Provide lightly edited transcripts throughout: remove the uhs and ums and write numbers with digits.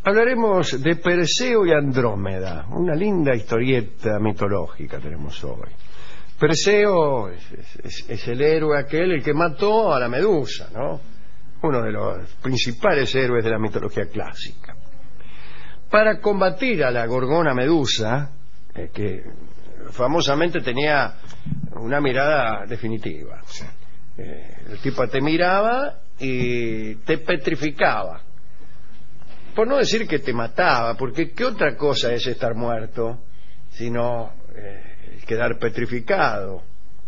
Hablaremos de Perseo y Andrómeda, una linda historieta mitológica tenemos hoy. Perseo es el héroe aquel, el que mató a la Medusa, ¿no? Uno de los principales héroes de la mitología clásica. Para combatir a la gorgona Medusa, que famosamente tenía una mirada definitiva. El tipo te miraba y te petrificaba. Por no decir que te mataba, porque ¿qué otra cosa es estar muerto sino quedar petrificado,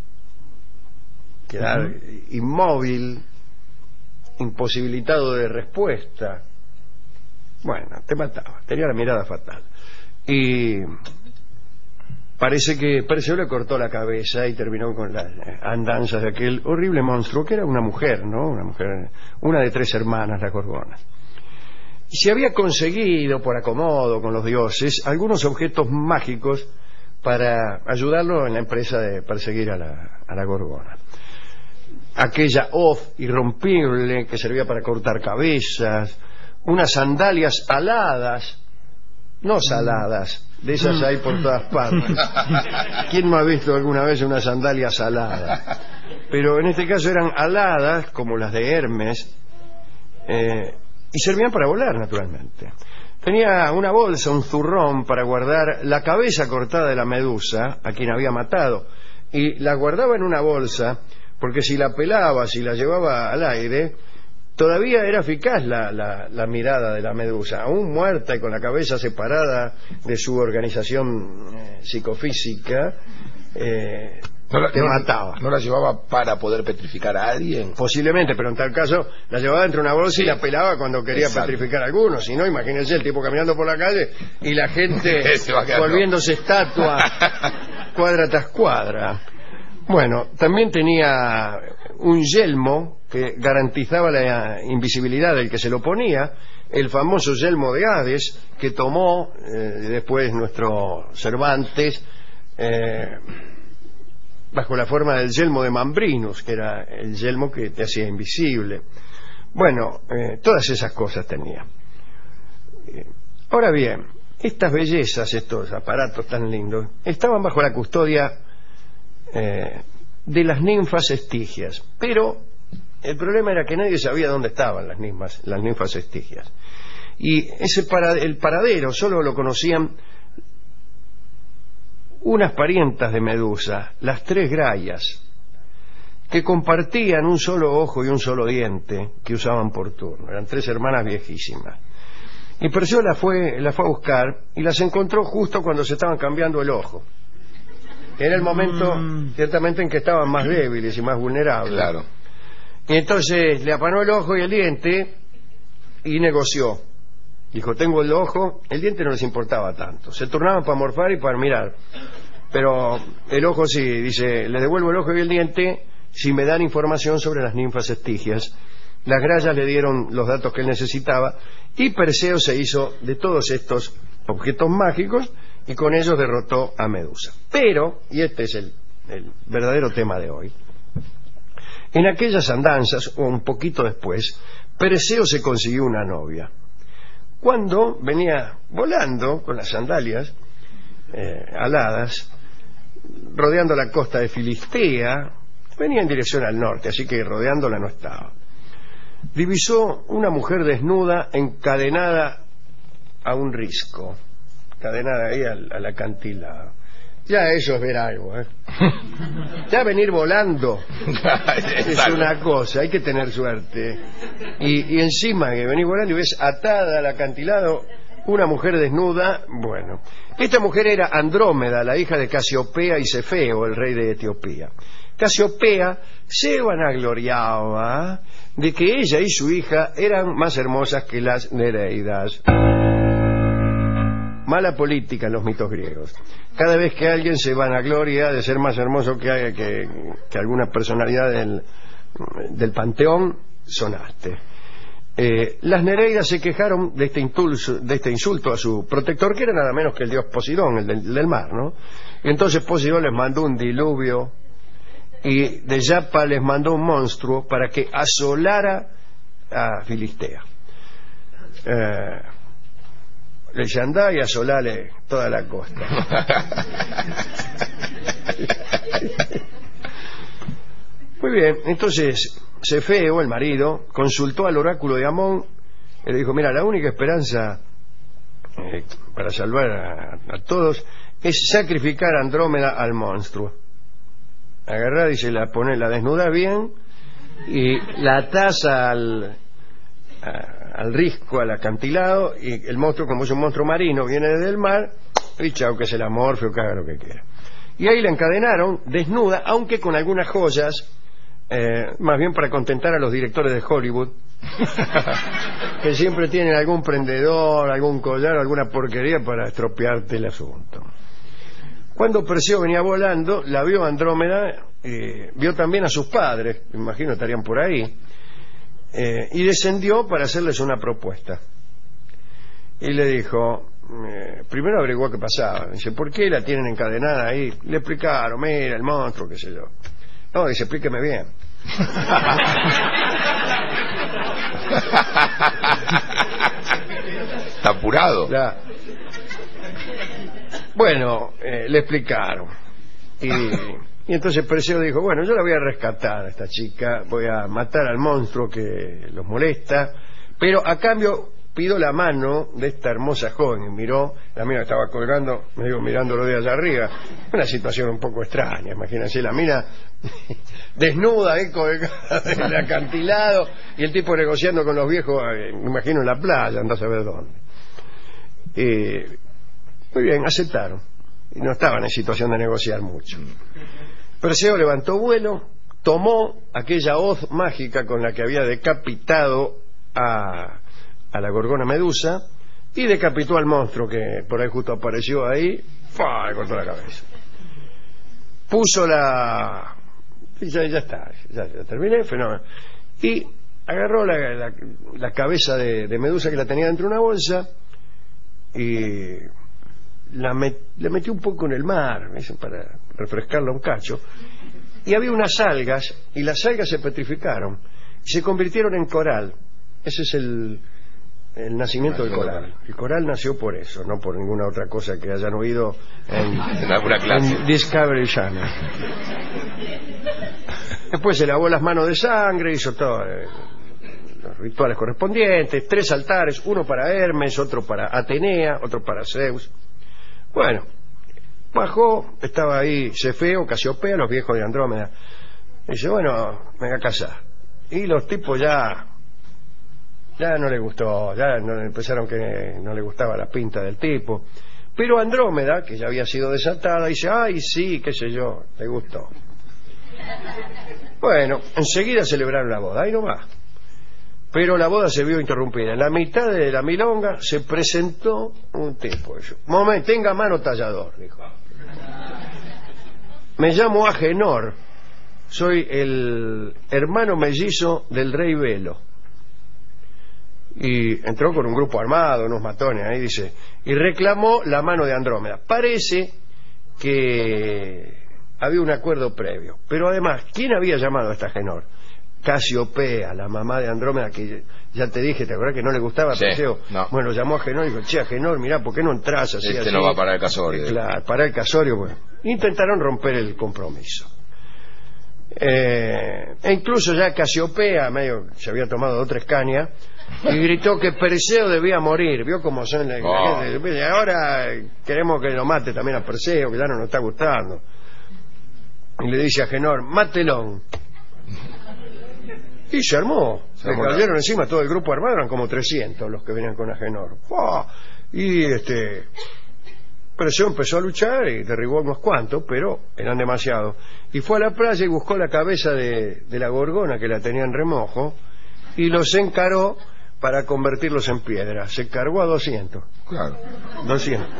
quedar inmóvil, imposibilitado de respuesta? Bueno, te mataba, tenía la mirada fatal. Y parece que Perseo le cortó la cabeza y terminó con las andanzas de aquel horrible monstruo que era una mujer, ¿no? Una mujer, una de 3 hermanas, las gorgonas. Y se había conseguido, por acomodo con los dioses, algunos objetos mágicos para ayudarlo en la empresa de perseguir a la gorgona. Aquella hoz irrompible que servía para cortar cabezas, unas sandalias aladas, no saladas, de esas hay por todas partes. ¿Quién no ha visto alguna vez una sandalia salada? Pero en este caso eran aladas, como las de Hermes, y servían para volar, naturalmente. Tenía una bolsa, un zurrón, para guardar la cabeza cortada de la Medusa, a quien había matado, y la guardaba en una bolsa, porque si la pelaba, si la llevaba al aire, todavía era eficaz la mirada de la Medusa, aún muerta y con la cabeza separada de su organización psicofísica. Te mataba. ¿No la llevaba para poder petrificar a alguien? Posiblemente, pero en tal caso la llevaba dentro de una bolsa y la pelaba cuando quería petrificar a algunos. Si no, imagínense el tipo caminando por la calle y la gente volviéndose estatua cuadra tras cuadra. Bueno, también tenía un yelmo que garantizaba la invisibilidad del que se lo ponía, el famoso yelmo de Hades, que tomó después nuestro Cervantes bajo la forma del yelmo de Mambrinus, que era el yelmo que te hacía invisible. Bueno, todas esas cosas tenía. Ahora bien, estas bellezas, estos aparatos tan lindos, estaban bajo la custodia de las ninfas estigias, pero el problema era que nadie sabía dónde estaban las ninfas estigias, y el paradero solo lo conocían unas parientas de Medusa, las 3 Graias, que compartían un solo ojo y un solo diente que usaban por turno. Eran 3 hermanas viejísimas. Y Perseo las fue a buscar y las encontró justo cuando se estaban cambiando el ojo. Era el momento, ciertamente, en que estaban más débiles y más vulnerables. Claro. Y entonces le apanó el ojo y el diente y negoció. Dijo, tengo el ojo, el diente no les importaba tanto. Se turnaban para morfar y para mirar. Pero el ojo sí, dice, les devuelvo el ojo y el diente si me dan información sobre las ninfas estigias. Las Graias le dieron los datos que él necesitaba y Perseo se hizo de todos estos objetos mágicos y con ellos derrotó a Medusa. Pero, y este es el verdadero tema de hoy, en aquellas andanzas, o un poquito después, Perseo se consiguió una novia. Cuando venía volando con las sandalias aladas, rodeando la costa de Filistea, venía en dirección al norte, así que rodeándola no estaba. Divisó una mujer desnuda encadenada a un risco, encadenada ahí al acantilado. Ya eso es ver algo, Ya venir volando es una cosa, hay que tener suerte. Y encima que venís volando y ves atada al acantilado una mujer desnuda, bueno. Esta mujer era Andrómeda, la hija de Casiopea y Cefeo, el rey de Etiopía. Casiopea se vanagloriaba de que ella y su hija eran más hermosas que las Nereidas. Mala política en los mitos griegos. Cada vez que alguien se vanagloria de ser más hermoso que alguna personalidad del panteón, sonaste. Las Nereidas se quejaron de este insulto a su protector, que era nada menos que el dios Poseidón, el del mar, ¿no? Y entonces Poseidón les mandó un diluvio y de Yapa les mandó un monstruo para que asolara a Filistea. le dice, andá y asolale toda la costa. Muy bien, entonces Cefeo, el marido, consultó al oráculo de Amón y le dijo, mira, la única esperanza para salvar a todos es sacrificar a Andrómeda al monstruo. Agarrá, dice, la desnuda bien y la atás al risco, al acantilado, y el monstruo, como es un monstruo marino, viene desde el mar, y chao, que se la morfe o que haga lo que quiera. Y ahí la encadenaron desnuda, aunque con algunas joyas, más bien para contentar a los directores de Hollywood, que siempre tienen algún prendedor, algún collar, alguna porquería para estropearte el asunto. Cuando Perseo venía volando, la vio Andrómeda, vio también a sus padres, me imagino estarían por ahí, y descendió para hacerles una propuesta. Y le dijo, primero averiguó qué pasaba. Dice, ¿por qué la tienen encadenada ahí? Le explicaron, mira, el monstruo, qué sé yo. No, dice, explíqueme bien. Está apurado. Bueno, le explicaron. Y entonces Perseo dijo, bueno, yo la voy a rescatar a esta chica, voy a matar al monstruo que los molesta, pero a cambio pido la mano de esta hermosa joven. Y miró, la mina estaba colgando, me digo, mirándolo de allá arriba. Una situación un poco extraña, imagínense, la mina desnuda, colgada del acantilado, y el tipo negociando con los viejos, me imagino en la playa, andás a ver dónde. Muy bien, aceptaron. Y no estaban en situación de negociar mucho. Perseo levantó vuelo, tomó aquella hoz mágica con la que había decapitado a la gorgona Medusa y decapitó al monstruo que por ahí justo apareció ahí, ¡fua! Le cortó la cabeza. Puso y ya está, ya terminé, fenómeno. Y agarró la cabeza de Medusa, que la tenía dentro de una bolsa, y le metió un poco en el mar, para refrescarla un cacho, y había unas algas, y las algas se petrificaron y se convirtieron en coral. Ese es el nacimiento del coral. El coral nació por eso, no por ninguna otra cosa que hayan oído en alguna clase, en Discovery Channel. Después se lavó las manos de sangre, hizo todos los rituales correspondientes, 3 altares, uno para Hermes, otro para Atenea, otro para Zeus. Bueno, bajó, estaba ahí Cefeo, Casiopea, los viejos de Andrómeda. Dice, bueno, me voy a casar. Y los tipos ya no les gustó, empezaron que no le gustaba la pinta del tipo. Pero Andrómeda, que ya había sido desatada, dice, ay, sí, qué sé yo, le gustó. Bueno, enseguida celebraron la boda, ahí nomás. Pero la boda se vio interrumpida. En la mitad de la milonga se presentó un tipo. Momento, tenga mano tallador, dijo. Me llamo Agenor, soy el hermano mellizo del rey Velo. Y entró con un grupo armado, unos matones ahí, dice, y reclamó la mano de Andrómeda. Parece que había un acuerdo previo. Pero además, ¿quién había llamado a esta Agenor? Casiopea, la mamá de Andrómeda, que ya te dije, ¿te acuerdas que no le gustaba Perseo? No. Bueno, llamó a Agenor y dijo, che, Agenor, mirá, ¿por qué no entras así? Este así? no va para el casorio. Claro, para el casorio, bueno. Intentaron romper el compromiso. E incluso ya Casiopea, medio se había tomado 2 o 3 cañas, y gritó que Perseo debía morir. Vio cómo son ahora queremos que lo mate también a Perseo, que ya no nos está gustando. Y le dice a Agenor, mátelón. Y se armó. Le cayeron encima todo el grupo armado, eran como 300 los que venían con Agenor. Y Perseo empezó a luchar y derribó unos cuantos, pero eran demasiados. Y fue a la playa y buscó la cabeza de la gorgona, que la tenía en remojo, y los encaró para convertirlos en piedra. Se cargó a 200. Claro. 200.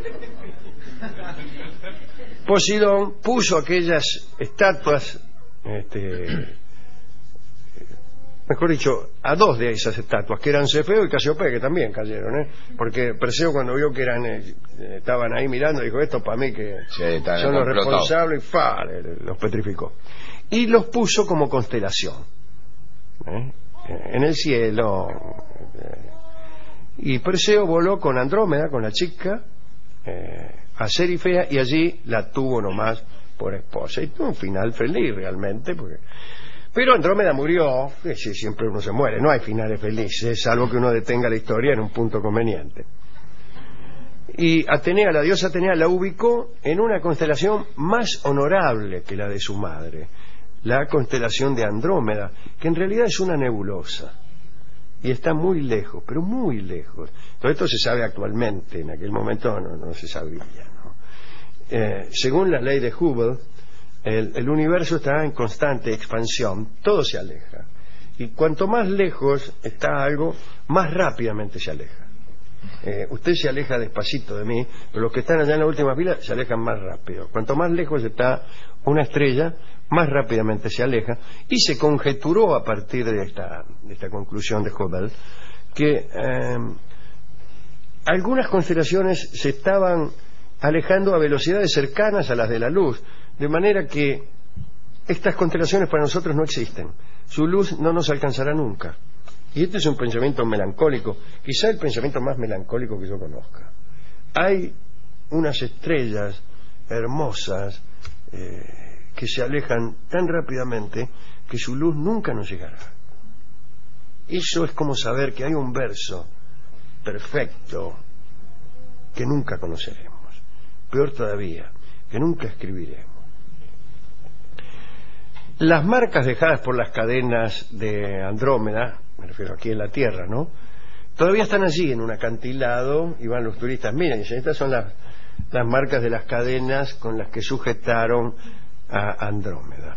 Poseidón puso aquellas estatuas, mejor dicho, a 2 de esas estatuas, que eran Cefeo y Casiopea, que también cayeron, porque Perseo, cuando vio que estaban ahí mirando, dijo, esto para mí que son los responsables, y los petrificó. Y los puso como constelación en el cielo. Y Perseo voló con Andrómeda, con la chica, a Serifea, y allí la tuvo nomás por esposa. Y tuvo un final feliz realmente, pero Andrómeda murió. Siempre uno se muere, no hay finales felices, salvo que uno detenga la historia en un punto conveniente. Y Atenea, la diosa Atenea, la ubicó en una constelación más honorable que la de su madre, la constelación de Andrómeda, que en realidad es una nebulosa y está muy lejos, pero muy lejos. Todo esto se sabe actualmente, en aquel momento no se sabía, ¿no? Según la ley de Hubble, el universo está en constante expansión, todo se aleja, y cuanto más lejos está algo, más rápidamente se aleja. Usted se aleja despacito de mí, pero los que están allá en la última fila se alejan más rápido. Cuanto más lejos está una estrella, más rápidamente se aleja, y se conjeturó a partir de esta conclusión de Hubble que algunas constelaciones se estaban alejando a velocidades cercanas a las de la luz, de manera que estas constelaciones para nosotros no existen. Su luz no nos alcanzará nunca. Y este es un pensamiento melancólico, quizá el pensamiento más melancólico que yo conozca. Hay unas estrellas hermosas que se alejan tan rápidamente que su luz nunca nos llegará. Eso es como saber que hay un verso perfecto que nunca conoceremos. Peor todavía, que nunca escribiremos. Las marcas dejadas por las cadenas de Andrómeda, me refiero aquí en la Tierra, ¿no?, todavía están allí en un acantilado, y van los turistas, miren, estas son las marcas de las cadenas con las que sujetaron a Andrómeda.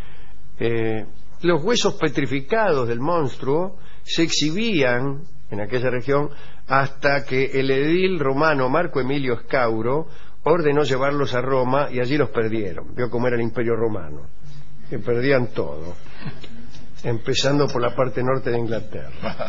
Los huesos petrificados del monstruo se exhibían en aquella región hasta que el edil romano Marco Emilio Escauro ordenó llevarlos a Roma, y allí los perdieron. Vio cómo era el Imperio Romano, que perdían todo, empezando por la parte norte de Inglaterra.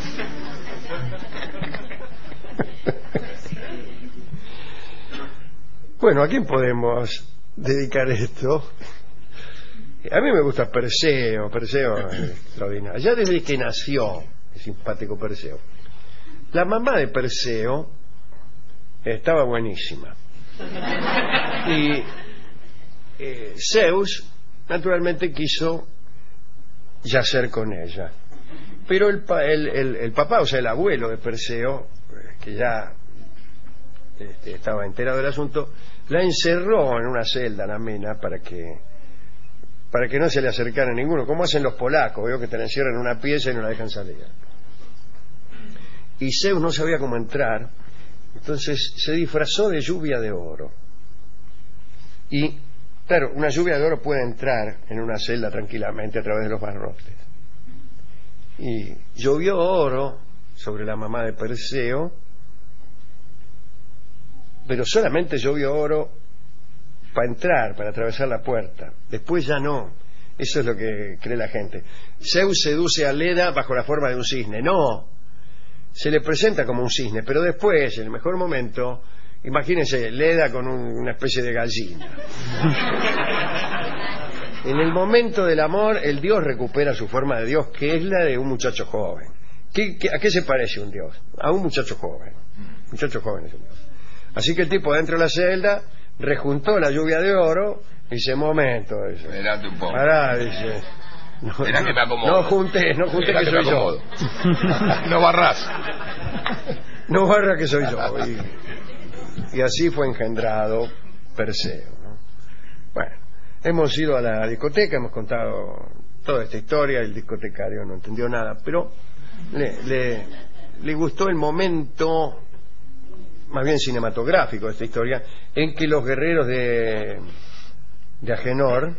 Bueno, ¿a quién podemos dedicar esto? A mí me gusta Perseo es extraordinario. Ya desde que nació, el simpático Perseo. La mamá de Perseo estaba buenísima. Y Zeus, naturalmente, quiso yacer con ella. Pero el papá, o sea, el abuelo de Perseo, que ya estaba enterado del asunto, la encerró en una celda, en Amena, para que no se le acercara a ninguno, como hacen los polacos. Veo que te la encierran en una pieza y no la dejan salir. Y Zeus no sabía cómo entrar, entonces se disfrazó de lluvia de oro. Y claro, una lluvia de oro puede entrar en una celda tranquilamente a través de los barrotes. Y llovió oro sobre la mamá de Perseo, pero solamente llovió oro para entrar, para atravesar la puerta. Después ya no. Eso es lo que cree la gente. Zeus seduce a Leda bajo la forma de un cisne. No, se le presenta como un cisne, pero después, en el mejor momento, imagínense Leda con una especie de gallina. En el momento del amor, el dios recupera su forma de dios, que es la de un muchacho joven. ¿A qué se parece un dios? A un muchacho joven. Muchacho joven es un dios. Así que el tipo dentro de la celda rejuntó la lluvia de oro y dice: momento, dice, Esperate un poco. pará, dice, Esperá que me acomodo. no juntes que soy yo. No barrás. No barra que soy yo. Y así fue engendrado Perseo, ¿no? Bueno, hemos ido a la discoteca, hemos contado toda esta historia. El discotecario no entendió nada, pero le gustó el momento más bien cinematográfico de esta historia, en que los guerreros de Agenor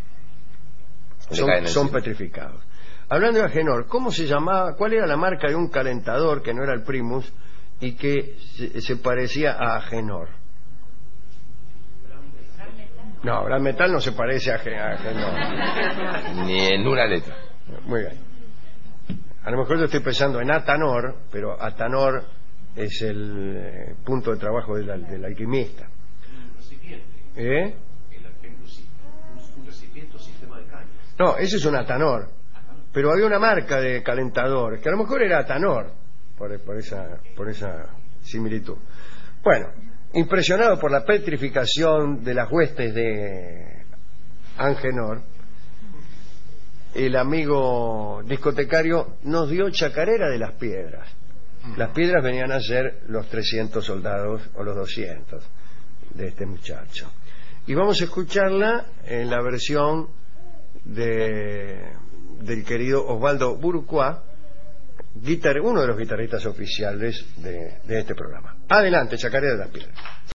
son petrificados. Hablando de Agenor, ¿cómo se llamaba? ¿Cuál era la marca de un calentador que no era el Primus y que se parecía a Agenor? No, Gran Metal no se parece a Agenor. Ni en una letra. Muy bien. A lo mejor yo estoy pensando en Atanor, pero Atanor es el punto de trabajo del alquimista. ¿Eh? Un recipiente o sistema de caños. No, ese es un Atanor. Pero había una marca de calentador que a lo mejor era Atanor. por esa similitud. Bueno, impresionado por la petrificación de las huestes de Angenor, el amigo discotecario nos dio chacarera de las piedras. Las piedras venían a ser los 300 soldados o los 200 de este muchacho. Y vamos a escucharla en la versión del querido Osvaldo Burucuá, uno de los guitarristas oficiales de este programa. Adelante, chacarera de las piedras.